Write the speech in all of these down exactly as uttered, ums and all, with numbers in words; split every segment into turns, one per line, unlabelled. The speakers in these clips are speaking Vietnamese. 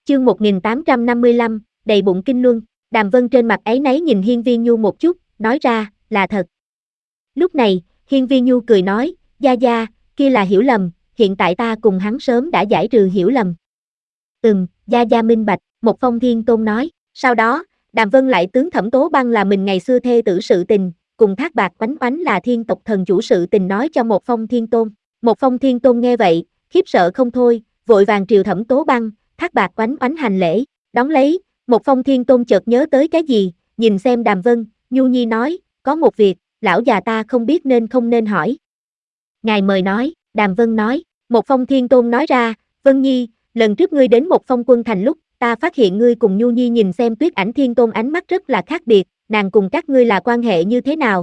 Chương một nghìn tám trăm năm mươi lăm, đầy bụng kinh luân. Đàm Vân trên mặt áy náy nhìn Hiên Vi Nhu một chút, nói ra, là thật. Lúc này, Hiên Vi Nhu cười nói, Gia Gia, kia là hiểu lầm, hiện tại ta cùng hắn sớm đã giải trừ hiểu lầm. Ừm, Gia Gia minh bạch, một Phong Thiên Tôn nói. Sau đó, Đàm Vân lại tướng Thẩm Tố Băng là mình ngày xưa thê tử sự tình, cùng Thác Bạt Oánh Oánh là thiên tộc thần chủ sự tình nói cho một Phong Thiên Tôn. Một Phong Thiên Tôn nghe vậy, khiếp sợ không thôi, vội vàng triều Thẩm Tố Băng, Thác Bạt Oánh Oánh hành lễ. Đón lấy, một Phong Thiên Tôn chợt nhớ tới cái gì, nhìn xem Đàm Vân, nhu nhi nói, có một việc, lão già ta không biết nên không nên hỏi. Ngài mời nói, Đàm Vân nói. Một Phong Thiên Tôn nói ra, Vân Nhi, lần trước ngươi đến một Phong Quân Thành lúc, ta phát hiện ngươi cùng Nhu Nhi nhìn xem Tuyết Ảnh Thiên Tôn ánh mắt rất là khác biệt, nàng cùng các ngươi là quan hệ như thế nào?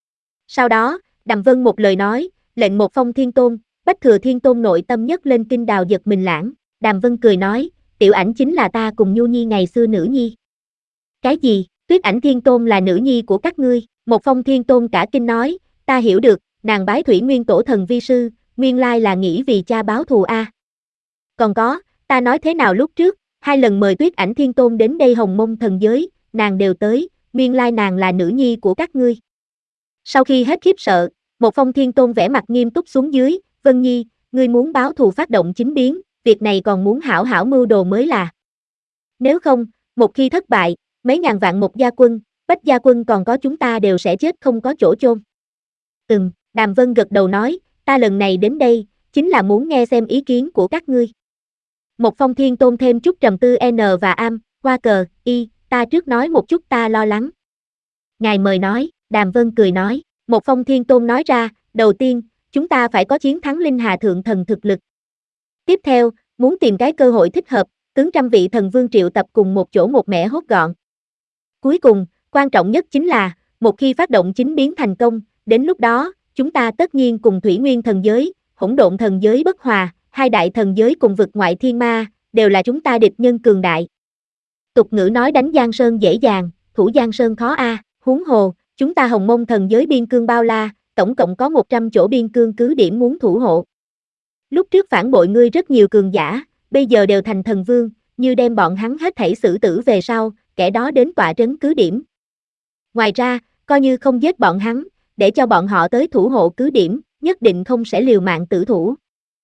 Sau đó, Đàm Vân một lời nói, lệnh một Phong Thiên Tôn, Bách Thừa Thiên Tôn nội tâm nhất lên kinh đào giật mình lãng. Đàm Vân cười nói, Tiểu Ảnh chính là ta cùng Nhu Nhi ngày xưa nữ nhi. Cái gì? Tuyết Ảnh Thiên Tôn là nữ nhi của các ngươi? Một Phong Thiên Tôn cả kinh nói, ta hiểu được, nàng bái Thủy Nguyên Tổ Thần vi sư, nguyên lai là nghĩ vì cha báo thù a. À. Còn có, ta nói thế nào lúc trước, hai lần mời Tuyết Ảnh Thiên Tôn đến đây Hồng Mông thần giới, nàng đều tới, nguyên lai nàng là nữ nhi của các ngươi. Sau khi hết khiếp sợ, một Phong Thiên Tôn vẻ mặt nghiêm túc xuống dưới, Vân Nhi, ngươi muốn báo thù phát động chính biến, việc này còn muốn hảo hảo mưu đồ mới là. Nếu không, một khi thất bại, mấy ngàn vạn một gia quân, Bách gia quân còn có chúng ta đều sẽ chết không có chỗ chôn. Ừm, Đàm Vân gật đầu nói, ta lần này đến đây, chính là muốn nghe xem ý kiến của các ngươi. Một Phong Thiên Tôn thêm chút trầm tư N và am, qua cờ, y, ta trước nói một chút ta lo lắng. Ngài mời nói, Đàm Vân cười nói, một Phong Thiên Tôn nói ra, đầu tiên, chúng ta phải có chiến thắng Linh Hà Thượng Thần thực lực. Tiếp theo, muốn tìm cái cơ hội thích hợp, tướng trăm vị thần vương triệu tập cùng một chỗ một mẻ hốt gọn. Cuối cùng, quan trọng nhất chính là, một khi phát động chính biến thành công, đến lúc đó, chúng ta tất nhiên cùng Thủy Nguyên thần giới, Hỗn Độn thần giới bất hòa, hai đại thần giới cùng vực ngoại thiên ma, đều là chúng ta địch nhân cường đại. Tục ngữ nói đánh Giang Sơn dễ dàng, thủ Giang Sơn khó a, à. Huống hồ, chúng ta Hồng Mông thần giới biên cương bao la, tổng cộng có một trăm chỗ biên cương cứ điểm muốn thủ hộ. Lúc trước phản bội ngươi rất nhiều cường giả, bây giờ đều thành thần vương, như đem bọn hắn hết thảy xử tử về sau, kẻ đó đến tọa trấn cứ điểm. Ngoài ra, coi như không giết bọn hắn, để cho bọn họ tới thủ hộ cứ điểm, nhất định không sẽ liều mạng tử thủ.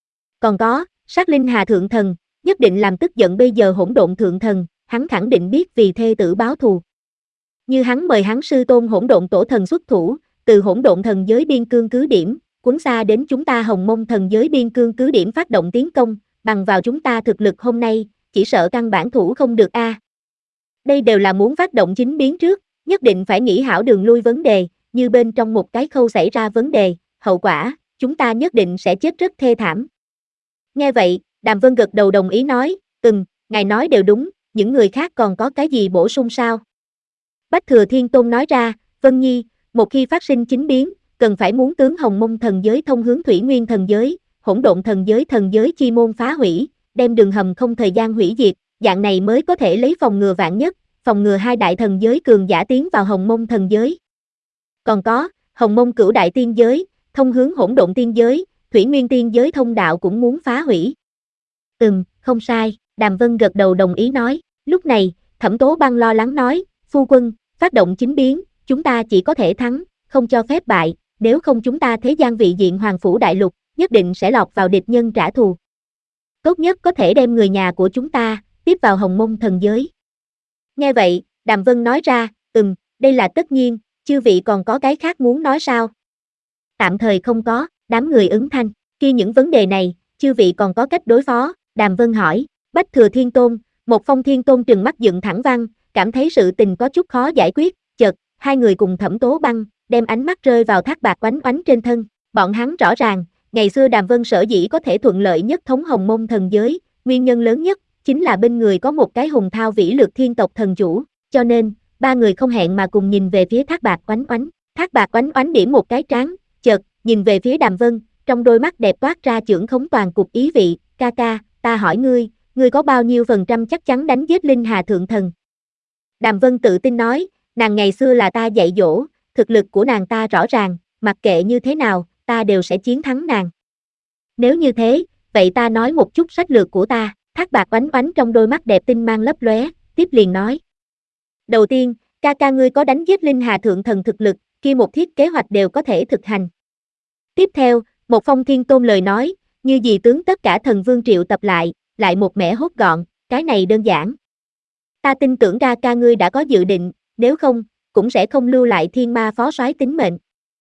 Còn có, sát Linh Hà Thượng Thần, nhất định làm tức giận bây giờ Hỗn Độn Thượng Thần, hắn khẳng định biết vì thê tử báo thù. Như hắn mời hắn sư tôn Hỗn Độn Tổ Thần xuất thủ, từ Hỗn Độn thần giới biên cương cứ điểm, cuốn xa đến chúng ta Hồng Mông thần giới biên cương cứ điểm phát động tiến công, bằng vào chúng ta thực lực hôm nay, chỉ sợ căn bản thủ không được a. À. Đây đều là muốn phát động chính biến trước, nhất định phải nghĩ hảo đường lui vấn đề, như bên trong một cái khâu xảy ra vấn đề, hậu quả, chúng ta nhất định sẽ chết rất thê thảm. Nghe vậy, Đàm Vân gật đầu đồng ý nói, ừm, ngài nói đều đúng, những người khác còn có cái gì bổ sung sao? Bách Thừa Thiên Tôn nói ra, Vân Nhi, một khi phát sinh chính biến, cần phải muốn tướng Hồng Mông thần giới thông hướng Thủy Nguyên thần giới, Hỗn Độn thần giới thần giới chi môn phá hủy, đem đường hầm không thời gian hủy diệt, dạng này mới có thể lấy phòng ngừa vạn nhất, phòng ngừa hai đại thần giới cường giả tiến vào Hồng Mông thần giới. Còn có, Hồng Mông cửu đại tiên giới, thông hướng Hỗn Độn tiên giới, Thủy Nguyên tiên giới thông đạo cũng muốn phá hủy. Ừm, không sai, Đàm Vân gật đầu đồng ý nói. Lúc này, Thẩm Tố Băng lo lắng nói, phu quân, phát động chính biến, chúng ta chỉ có thể thắng, không cho phép bại, nếu không chúng ta thế gian vị diện Hoàng Phủ Đại Lục, nhất định sẽ lọt vào địch nhân trả thù. Tốt nhất có thể đem người nhà của chúng ta, tiếp vào Hồng Mông thần giới. Nghe vậy, Đàm Vân nói ra, ừm, đây là tất nhiên, chư vị còn có cái khác muốn nói sao? Tạm thời không có, đám người ứng thanh, khi những vấn đề này, chư vị còn có cách đối phó, Đàm Vân hỏi, Bách Thừa Thiên Tôn, một Phong Thiên Tôn trừng mắt dựng thẳng văn, cảm thấy sự tình có chút khó giải quyết, chợt, hai người cùng Thẩm Tố Băng, đem ánh mắt rơi vào Thác Bạt Oánh Oánh trên thân, bọn hắn rõ ràng, ngày xưa Đàm Vân sở dĩ có thể thuận lợi nhất thống Hồng Mông thần giới, nguyên nhân lớn nhất, chính là bên người có một cái hùng thao vĩ lược thiên tộc thần chủ, cho nên, ba người không hẹn mà cùng nhìn về phía Thác Bạt Oánh Oánh, Thác Bạt Oánh Oánh điểm một cái trán, chợt, nhìn về phía Đàm Vân, trong đôi mắt đẹp toát ra chưởng khống toàn cục ý vị, ca ca, ta hỏi ngươi, ngươi có bao nhiêu phần trăm chắc chắn đánh giết Linh Hà Thượng Thần? Đàm Vân tự tin nói, nàng ngày xưa là ta dạy dỗ, thực lực của nàng ta rõ ràng, mặc kệ như thế nào, ta đều sẽ chiến thắng nàng. Nếu như thế, vậy ta nói một chút sách lược của ta, Thác Bạt Oánh Oánh trong đôi mắt đẹp tinh mang lấp lóe, tiếp liền nói. Đầu tiên, ca ca ngươi có đánh giết Linh Hà Thượng Thần thực lực, kia một thiết kế hoạch đều có thể thực hành. Tiếp theo, một phong thiên tôn lời nói, như gì tướng tất cả thần vương triệu tập lại, lại một mẻ hốt gọn, cái này đơn giản. Ta tin tưởng ca ca ngươi đã có dự định, nếu không, cũng sẽ không lưu lại thiên ma phó soái tính mệnh.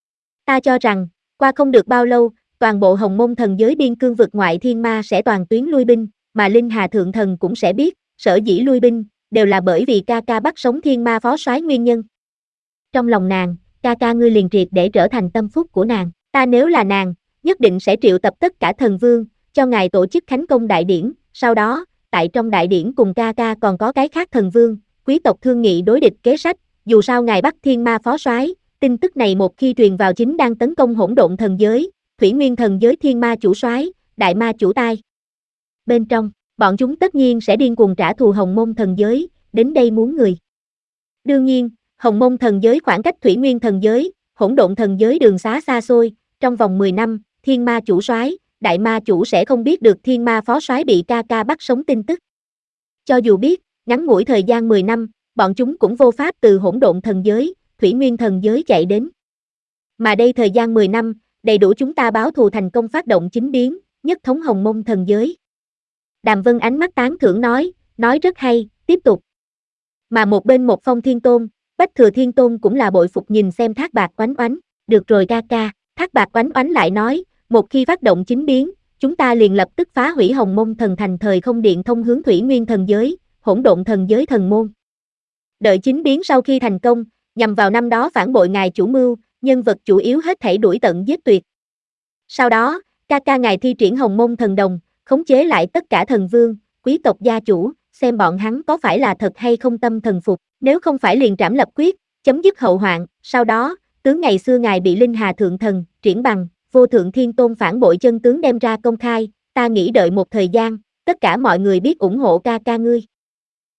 Ta cho rằng, qua không được bao lâu, toàn bộ Hồng Mông thần giới biên cương vực ngoại thiên ma sẽ toàn tuyến lui binh, mà Linh Hà Thượng Thần cũng sẽ biết, sở dĩ lui binh, đều là bởi vì ca ca bắt sống thiên ma phó soái nguyên nhân. Trong lòng nàng, ca ca ngươi liền triệt để trở thành tâm phúc của nàng, ta nếu là nàng, nhất định sẽ triệu tập tất cả thần vương, cho ngài tổ chức khánh công đại điển, sau đó, tại trong đại điển cùng ca ca còn có cái khác thần vương, quý tộc thương nghị đối địch kế sách, dù sao ngài bắt thiên ma phó soái, tin tức này một khi truyền vào chính đang tấn công hỗn độn thần giới, thủy nguyên thần giới thiên ma chủ soái, đại ma chủ tai. Bên trong, bọn chúng tất nhiên sẽ điên cuồng trả thù Hồng Mông thần giới, đến đây muốn người. Đương nhiên, Hồng Mông thần giới khoảng cách thủy nguyên thần giới, hỗn độn thần giới đường xá xa xôi, trong vòng mười năm, thiên ma chủ soái, đại ma chủ sẽ không biết được thiên ma phó soái bị ca ca bắt sống tin tức. Cho dù biết, ngắn ngủi thời gian mười năm, bọn chúng cũng vô pháp từ hỗn độn thần giới, thủy nguyên thần giới chạy đến. Mà đây thời gian mười năm, đầy đủ chúng ta báo thù thành công phát động chính biến, nhất thống Hồng Mông thần giới. Đàm Vân ánh mắt tán thưởng nói, nói rất hay, tiếp tục. Mà một bên một phong thiên tôn, Bách Thừa Thiên Tôn cũng là bội phục nhìn xem Thác Bạt Oánh Oánh, được rồi ca ca, Thác Bạt Oánh Oánh lại nói, một khi phát động chính biến, chúng ta liền lập tức phá hủy Hồng Mông thần thành thời không điện thông hướng thủy nguyên thần giới, hỗn độn thần giới thần môn. Đợi chính biến sau khi thành công, nhằm vào năm đó phản bội ngài chủ mưu, nhân vật chủ yếu hết thảy đuổi tận giết tuyệt. Sau đó, ca ca ngài thi triển Hồng Mông thần đồng, khống chế lại tất cả thần vương, quý tộc gia chủ, xem bọn hắn có phải là thật hay không tâm thần phục, nếu không phải liền trảm lập quyết, chấm dứt hậu hoạn, sau đó, tướng ngày xưa ngài bị Linh Hà Thượng Thần, triển bằng, vô thượng thiên tôn phản bội chân tướng đem ra công khai, ta nghĩ đợi một thời gian, tất cả mọi người biết ủng hộ ca ca ngươi.